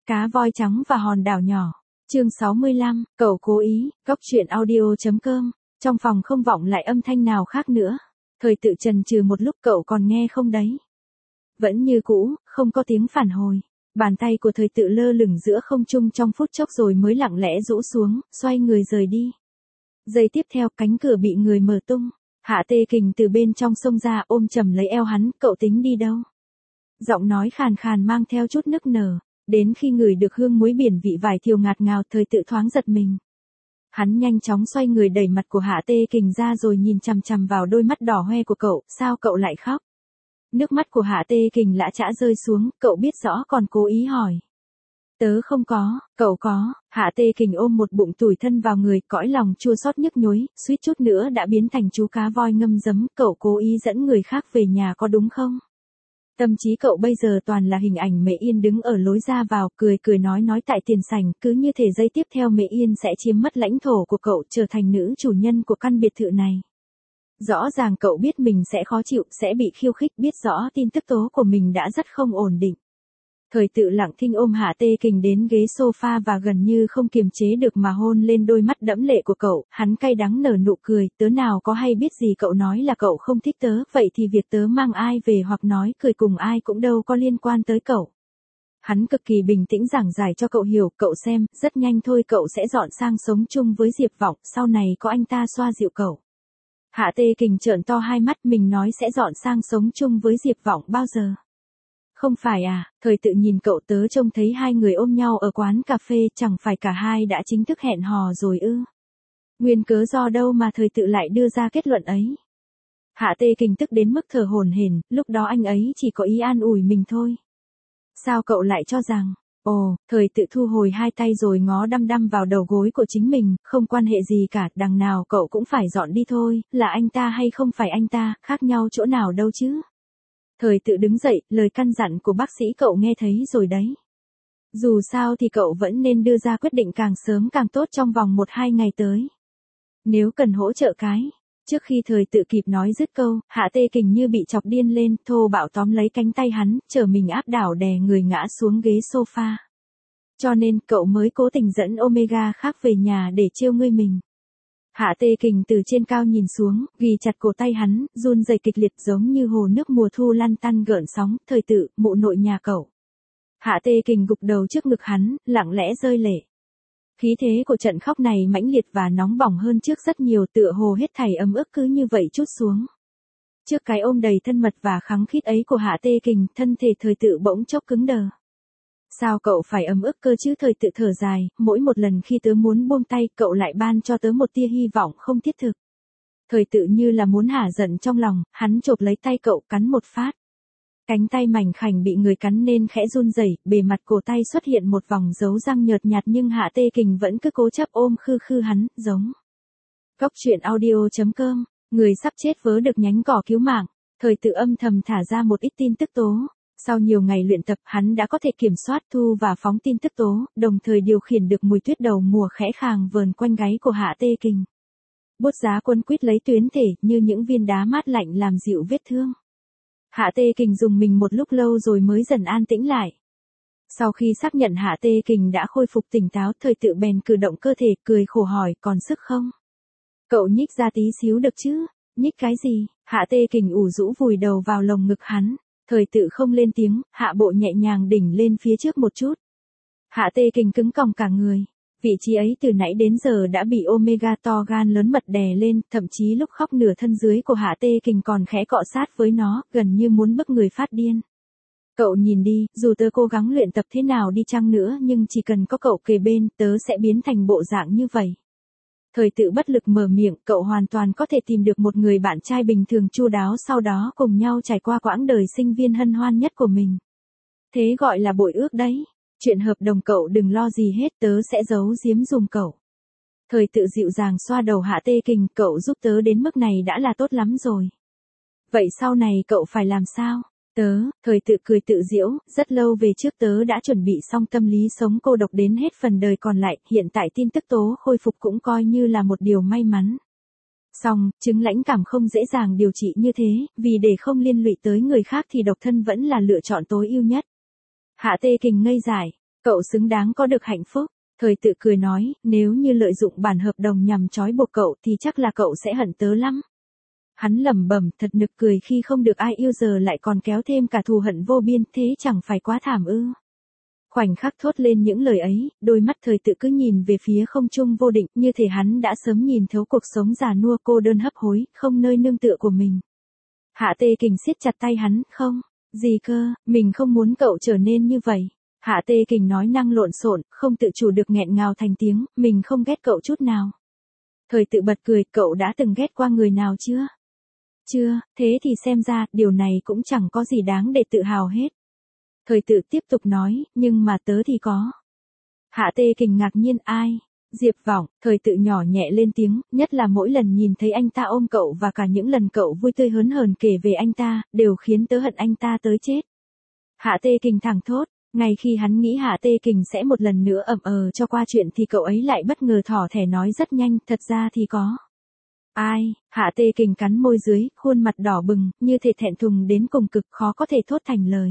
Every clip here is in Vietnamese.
Cá voi trắng và hòn đảo nhỏ. Chương 65, cậu cố ý, góc truyện audio.com. Trong phòng không vọng lại âm thanh nào khác nữa. Thời tự chần chừ một lúc, cậu còn nghe không đấy? Vẫn như cũ, không có tiếng phản hồi. Bàn tay của thời tự lơ lửng giữa không trung trong phút chốc rồi mới lặng lẽ rũ xuống, xoay người rời đi. Giây tiếp theo, cánh cửa bị người mở tung. Hạ Tê Kình từ bên trong xông ra, ôm chầm lấy eo hắn. Cậu tính đi đâu? Giọng nói khàn khàn mang theo chút nức nở. Đến khi ngửi được hương muối biển vị vải thiều ngạt ngào, thời tự thoáng giật mình. Hắn nhanh chóng xoay người đẩy mặt của Hạ Tê Kình ra rồi nhìn chằm chằm vào đôi mắt đỏ hoe của cậu. Sao cậu lại khóc? Nước mắt của Hạ Tê Kình lã chã rơi xuống, cậu biết rõ còn cố ý hỏi. Tớ không có, cậu có. Hạ Tê Kình ôm một bụng tủi thân vào người, cõi lòng chua xót nhức nhối, suýt chút nữa đã biến thành chú cá voi ngâm giấm. Cậu cố ý dẫn người khác về nhà có đúng không? Tâm trí cậu bây giờ toàn là hình ảnh Mễ Yên đứng ở lối ra vào, cười nói tại tiền sảnh, cứ như thể giây tiếp theo Mễ Yên sẽ chiếm mất lãnh thổ của cậu, trở thành nữ chủ nhân của căn biệt thự này. Rõ ràng cậu biết mình sẽ khó chịu, sẽ bị khiêu khích, biết rõ tin tức tố của mình đã rất không ổn định. Thời tự lặng thinh ôm Hạ Tê Kình đến ghế sofa và gần như không kiềm chế được mà hôn lên đôi mắt đẫm lệ của cậu. Hắn cay đắng nở nụ cười, tớ nào có hay biết gì, cậu nói là cậu không thích tớ, vậy thì việc tớ mang ai về hoặc nói cười cùng ai cũng đâu có liên quan tới cậu. Hắn cực kỳ bình tĩnh giảng giải cho cậu hiểu, cậu xem, rất nhanh thôi cậu sẽ dọn sang sống chung với Diệp Vọng, sau này có anh ta xoa dịu cậu. Hạ Tê Kình trợn to hai mắt, mình nói sẽ dọn sang sống chung với Diệp Vọng bao giờ? Không phải à? Thời tự nhìn cậu, tớ trông thấy hai người ôm nhau ở quán cà phê, chẳng phải cả hai đã chính thức hẹn hò rồi ư? Nguyên cớ do đâu mà thời tự lại đưa ra kết luận ấy? Hạ Tê Kình tức đến mức thở hổn hển, lúc đó anh ấy chỉ có ý an ủi mình thôi. Sao cậu lại cho rằng? Ồ, thời tự thu hồi hai tay rồi ngó đăm đăm vào đầu gối của chính mình, không quan hệ gì cả, đằng nào cậu cũng phải dọn đi thôi, là anh ta hay không phải anh ta, khác nhau chỗ nào đâu chứ. Thời tự đứng dậy, lời căn dặn của bác sĩ cậu nghe thấy rồi đấy. Dù sao thì cậu vẫn nên đưa ra quyết định càng sớm càng tốt trong vòng 1-2 ngày tới. Nếu cần hỗ trợ cái. Trước khi thời tự kịp nói dứt câu, Hạ Tê Kình như bị chọc điên lên, thô bạo tóm lấy cánh tay hắn, trở mình áp đảo đè người ngã xuống ghế sofa. Cho nên cậu mới cố tình dẫn Omega khác về nhà để trêu ngươi mình. Hạ Tê Kình từ trên cao nhìn xuống, ghi chặt cổ tay hắn, run rẩy kịch liệt giống như hồ nước mùa thu lăn tăn gợn sóng. Thời tự, mụ nội nhà cậu. Hạ Tê Kình gục đầu trước ngực hắn, lặng lẽ rơi lệ. Khí thế của trận khóc này mãnh liệt và nóng bỏng hơn trước rất nhiều, tựa hồ hết thảy ấm ức cứ như vậy trút xuống. Trước cái ôm đầy thân mật và khăng khít ấy của Hạ Tê Kình, thân thể thời tự bỗng chốc cứng đờ. Sao cậu phải ấm ức cơ chứ? Thời tự thở dài, mỗi một lần khi tớ muốn buông tay, cậu lại ban cho tớ một tia hy vọng không thiết thực. Thời tự như là muốn hả giận trong lòng, hắn chộp lấy tay cậu cắn một phát. Cánh tay mảnh khảnh bị người cắn nên khẽ run rẩy, bề mặt cổ tay xuất hiện một vòng dấu răng nhợt nhạt nhưng Hạ Tê Kình vẫn cứ cố chấp ôm khư khư hắn, giống. Góc truyện audio.com, người sắp chết vớ được nhánh cỏ cứu mạng. Thời tự âm thầm thả ra một ít tin tức tố. Sau nhiều ngày luyện tập, hắn đã có thể kiểm soát thu và phóng tin tức tố, đồng thời điều khiển được mùi tuyết đầu mùa khẽ khàng vờn quanh gáy của Hạ Tê Kình. Bút giá quấn quýt lấy tuyến thể như những viên đá mát lạnh làm dịu vết thương. Hạ Tê Kình dùng mình một lúc lâu rồi mới dần an tĩnh lại. Sau khi xác nhận Hạ Tê Kình đã khôi phục tỉnh táo, thời tự bèn cử động cơ thể, cười khổ hỏi, còn sức không? Cậu nhích ra tí xíu được chứ? Nhích cái gì? Hạ Tê Kình ủ rũ vùi đầu vào lồng ngực hắn. Thời tự không lên tiếng, hạ bộ nhẹ nhàng đỉnh lên phía trước một chút. Hạ Tê Kình cứng còng cả người. Vị trí ấy từ nãy đến giờ đã bị Omega to gan lớn mật đè lên, thậm chí lúc khóc nửa thân dưới của Hạ Tê Kình còn khẽ cọ sát với nó, gần như muốn bức người phát điên. Cậu nhìn đi, dù tớ cố gắng luyện tập thế nào đi chăng nữa nhưng chỉ cần có cậu kề bên, tớ sẽ biến thành bộ dạng như vậy. Thời tự bất lực mở miệng, cậu hoàn toàn có thể tìm được một người bạn trai bình thường chu đáo, sau đó cùng nhau trải qua quãng đời sinh viên hân hoan nhất của mình. Thế gọi là bội ước đấy. Chuyện hợp đồng cậu đừng lo gì hết, tớ sẽ giấu giếm dùm cậu. Thời tự dịu dàng xoa đầu Hạ Tê Kình, cậu giúp tớ đến mức này đã là tốt lắm rồi. Vậy sau này cậu phải làm sao? Thời tự cười tự giễu, rất lâu về trước tớ đã chuẩn bị xong tâm lý sống cô độc đến hết phần đời còn lại, hiện tại tin tức tố khôi phục cũng coi như là một điều may mắn. Song, chứng lãnh cảm không dễ dàng điều trị như thế, vì để không liên lụy tới người khác thì độc thân vẫn là lựa chọn tối ưu nhất. Hạ Tê Kình ngây dại, Cậu xứng đáng có được hạnh phúc. Thời tự cười nói, nếu như lợi dụng bản hợp đồng nhằm trói buộc cậu thì chắc là cậu sẽ hận tớ lắm. Hắn lẩm bẩm, thật nực cười khi không được ai yêu giờ lại còn kéo thêm cả thù hận vô biên, thế chẳng phải quá thảm ư. Khoảnh khắc thốt lên những lời ấy, đôi mắt thời tự cứ nhìn về phía không trung vô định, như thể hắn đã sớm nhìn thấu cuộc sống già nua cô đơn hấp hối, không nơi nương tựa của mình. Hạ Tê Kình siết chặt tay hắn, không, gì cơ, mình không muốn cậu trở nên như vậy. Hạ Tê Kình nói năng lộn xộn, không tự chủ được nghẹn ngào thành tiếng, mình không ghét cậu chút nào. Thời tự bật cười, cậu đã từng ghét qua người nào chưa? Chưa, thế thì xem ra, điều này cũng chẳng có gì đáng để tự hào hết. Thời tự tiếp tục nói, nhưng mà tớ thì có. Hạ Tê Kình ngạc nhiên, ai? Diệp Vọng. Thời tự nhỏ nhẹ lên tiếng, nhất là mỗi lần nhìn thấy anh ta ôm cậu và cả những lần cậu vui tươi hớn hởn kể về anh ta, đều khiến tớ hận anh ta tới chết. Hạ Tê Kình thẳng thốt, ngay khi hắn nghĩ Hạ Tê Kình sẽ một lần nữa cho qua chuyện thì cậu ấy lại bất ngờ thỏ thẻ nói rất nhanh, thật ra thì có. Ai? Hạ Tê Kình cắn môi dưới, khuôn mặt đỏ bừng, như thể thẹn thùng đến cùng cực, khó có thể thốt thành lời.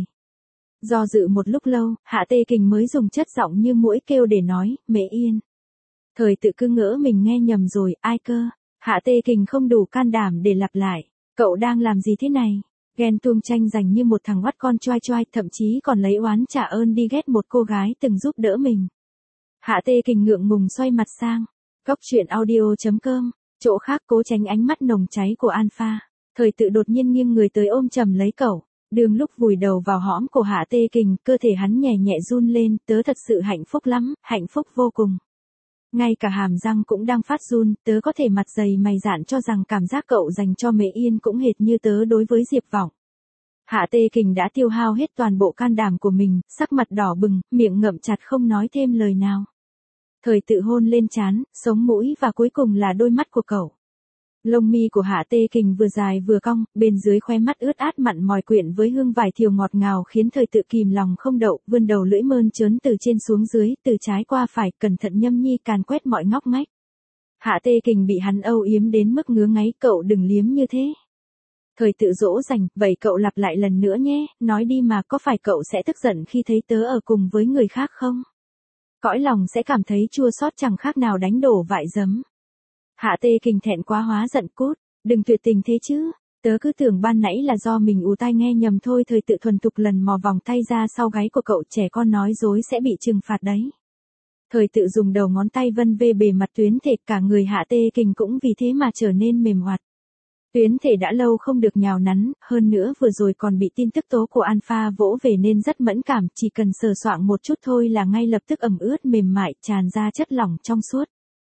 Do dự một lúc lâu, Hạ Tê Kình mới dùng chất giọng như muỗi kêu để nói, Mễ Yên. Thời tự cứ ngỡ mình nghe nhầm rồi, ai cơ? Hạ Tê Kình không đủ can đảm để lặp lại. Cậu đang làm gì thế này? Ghen tuông tranh giành như một thằng oắt con choai choai, thậm chí còn lấy oán trả ơn đi ghét một cô gái từng giúp đỡ mình. Hạ Tê Kình ngượng ngùng xoay mặt sang. Góc truyện audio.com. Chỗ khác cố tránh ánh mắt nồng cháy của Alpha. Thời tự đột nhiên nghiêng người tới ôm chầm lấy cậu. Đường lúc vùi đầu vào hõm của Hạ Tê Kình, cơ thể hắn nhẹ nhẹ run lên, tớ thật sự hạnh phúc lắm, hạnh phúc vô cùng. Ngay cả hàm răng cũng đang phát run, tớ có thể mặt dày mày dạn cho rằng cảm giác cậu dành cho Mễ Yên cũng hệt như tớ đối với Diệp Vọng. Hạ Tê Kình đã tiêu hao hết toàn bộ can đảm của mình, sắc mặt đỏ bừng, miệng ngậm chặt không nói thêm lời nào. Thời tự hôn lên trán, sống mũi và cuối cùng là đôi mắt của cậu. Lông mi của Hạ Tê Kình vừa dài vừa cong, bên dưới khóe mắt ướt át mặn mòi quyện với hương vải thiều ngọt ngào khiến thời tự kìm lòng không đậu, vươn đầu lưỡi mơn trớn từ trên xuống dưới, từ trái qua phải, cẩn thận nhâm nhi càn quét mọi ngóc ngách. Hạ Tê Kình bị hắn âu yếm đến mức ngứa ngáy, cậu đừng liếm như thế. Thời tự dỗ dành, vậy cậu lặp lại lần nữa nhé, nói đi mà, có phải cậu sẽ tức giận khi thấy tớ ở cùng với người khác không? Cõi lòng sẽ cảm thấy chua xót chẳng khác nào đánh đổ vại giấm. Hạ Tê Kình thẹn quá hóa giận, cút, đừng tuyệt tình thế chứ, tớ cứ tưởng ban nãy là do mình ù tai nghe nhầm thôi. Thời tự thuần thục lần mò vòng tay ra sau gáy của cậu, trẻ con nói dối sẽ bị trừng phạt đấy. Thời tự dùng đầu ngón tay vân vê bề mặt tuyến thể, cả người Hạ Tê Kình cũng vì thế mà trở nên mềm hoạt. Tuyến thể đã lâu không được nhào nắn, hơn nữa vừa rồi còn bị tin tức tố của Alpha vỗ về nên rất mẫn cảm, chỉ cần sờ soạng một chút thôi là ngay lập tức ẩm ướt mềm mại, tràn ra chất lỏng trong suốt.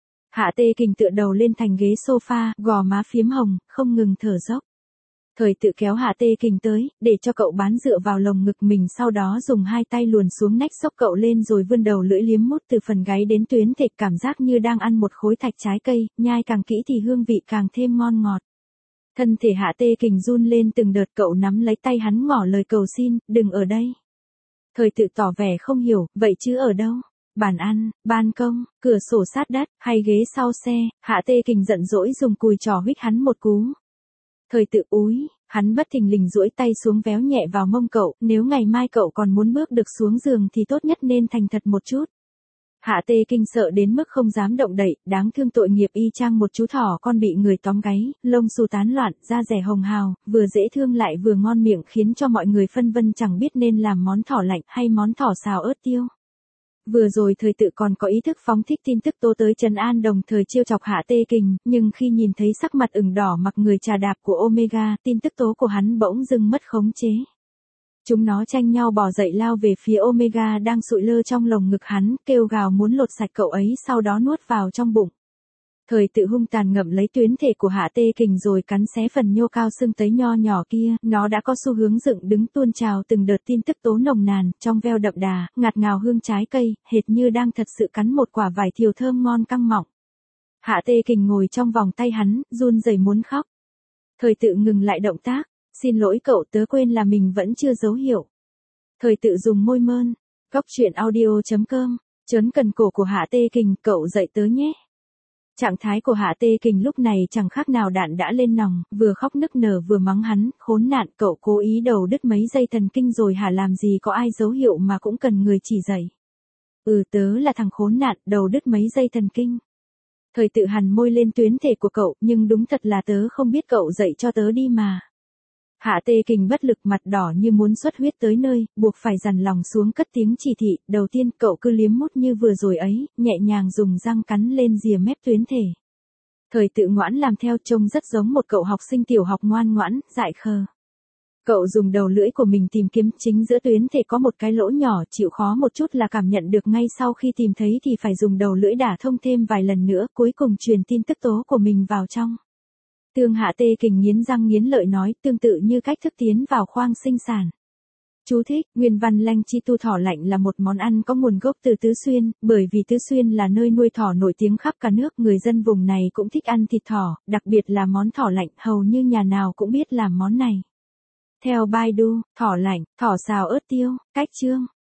Hạ Tê Kình tựa đầu lên thành ghế sofa, gò má phiếm hồng, không ngừng thở dốc. Thời tự kéo Hạ Tê Kình tới, để cho cậu bán dựa vào lồng ngực mình, sau đó dùng hai tay luồn xuống nách xốc cậu lên rồi vươn đầu lưỡi liếm mút từ phần gáy đến tuyến thịt, cảm giác như đang ăn một khối thạch trái cây, nhai càng kỹ thì hương vị càng thêm ngon ngọt. Thân thể Hạ Tê Kình run lên từng đợt, cậu nắm lấy tay hắn ngỏ lời cầu xin, đừng ở đây. Thời tự tỏ vẻ không hiểu, vậy chứ ở đâu? Bàn ăn, ban công, cửa sổ sát đất, hay ghế sau xe? Hạ Tê Kình giận dỗi dùng cùi trò huých hắn một cú. Thời tự úi, hắn bất thình lình duỗi tay xuống véo nhẹ vào mông cậu, nếu ngày mai cậu còn muốn bước được xuống giường thì tốt nhất nên thành thật một chút. Hạ Tê Kình sợ đến mức không dám động đậy, đáng thương tội nghiệp y chang một chú thỏ con bị người tóm gáy, lông xù tán loạn, da dẻ hồng hào, vừa dễ thương lại vừa ngon miệng khiến cho mọi người phân vân chẳng biết nên làm món thỏ lạnh hay món thỏ xào ớt tiêu. Vừa rồi thời tự còn có ý thức phóng thích tin tức tố tới trấn an đồng thời trêu chọc Hạ Tê Kình, nhưng khi nhìn thấy sắc mặt ửng đỏ mặc người trà đạp của Omega, tin tức tố của hắn bỗng dưng mất khống chế. Chúng nó tranh nhau bò dậy lao về phía Omega đang sụi lơ trong lồng ngực hắn, kêu gào muốn lột sạch cậu ấy sau đó nuốt vào trong bụng. Thời tự hung tàn ngậm lấy tuyến thể của Hạ Tê Kình rồi cắn xé phần nhô cao xương tới nho nhỏ kia, nó đã có xu hướng dựng đứng tuôn trào từng đợt tin tức tố nồng nàn, trong veo đậm đà, ngạt ngào hương trái cây, hệt như đang thật sự cắn một quả vải thiều thơm ngon căng mọng. Hạ Tê Kình ngồi trong vòng tay hắn, run rẩy muốn khóc. Thời tự ngừng lại động tác, xin lỗi cậu, tớ quên là mình vẫn chưa dấu hiệu. Thời tự dùng môi mơn, góc truyện audio.com, trớn cần cổ của Hạ Tê Kình, cậu dậy tớ nhé. Trạng thái của Hạ Tê Kình lúc này chẳng khác nào đạn đã lên nòng, vừa khóc nức nở vừa mắng hắn, khốn nạn, cậu cố ý đầu đứt mấy dây thần kinh rồi hả, làm gì có ai dấu hiệu mà cũng cần người chỉ dạy. Tớ là thằng khốn nạn, đầu đứt mấy dây thần kinh. Thời tự hằn môi lên tuyến thể của cậu, nhưng đúng thật là tớ không biết cậu dạy cho tớ đi mà. Hạ Tê Kình bất lực mặt đỏ như muốn xuất huyết tới nơi, buộc phải dằn lòng xuống cất tiếng chỉ thị, đầu tiên cậu cứ liếm mút như vừa rồi ấy, nhẹ nhàng dùng răng cắn lên rìa mép tuyến thể. Thời tự ngoãn làm theo, trông rất giống một cậu học sinh tiểu học ngoan ngoãn, dại khờ. Cậu dùng đầu lưỡi của mình tìm kiếm chính giữa tuyến thể có một cái lỗ nhỏ, chịu khó một chút là cảm nhận được ngay sau khi tìm thấy thì phải dùng đầu lưỡi đả thông thêm vài lần nữa, cuối cùng truyền tin tức tố của mình vào trong. Tương Hạ Tê Kình nghiến răng nghiến lợi nói, tương tự như cách thức tiến vào khoang sinh sản. Chú thích, nguyên văn lanh chi tu thỏ lạnh là một món ăn có nguồn gốc từ Tứ Xuyên, bởi vì Tứ Xuyên là nơi nuôi thỏ nổi tiếng khắp cả nước, người dân vùng này cũng thích ăn thịt thỏ, đặc biệt là món thỏ lạnh, hầu như nhà nào cũng biết làm món này. Theo Baidu, thỏ lạnh, thỏ xào ớt tiêu, cách chương.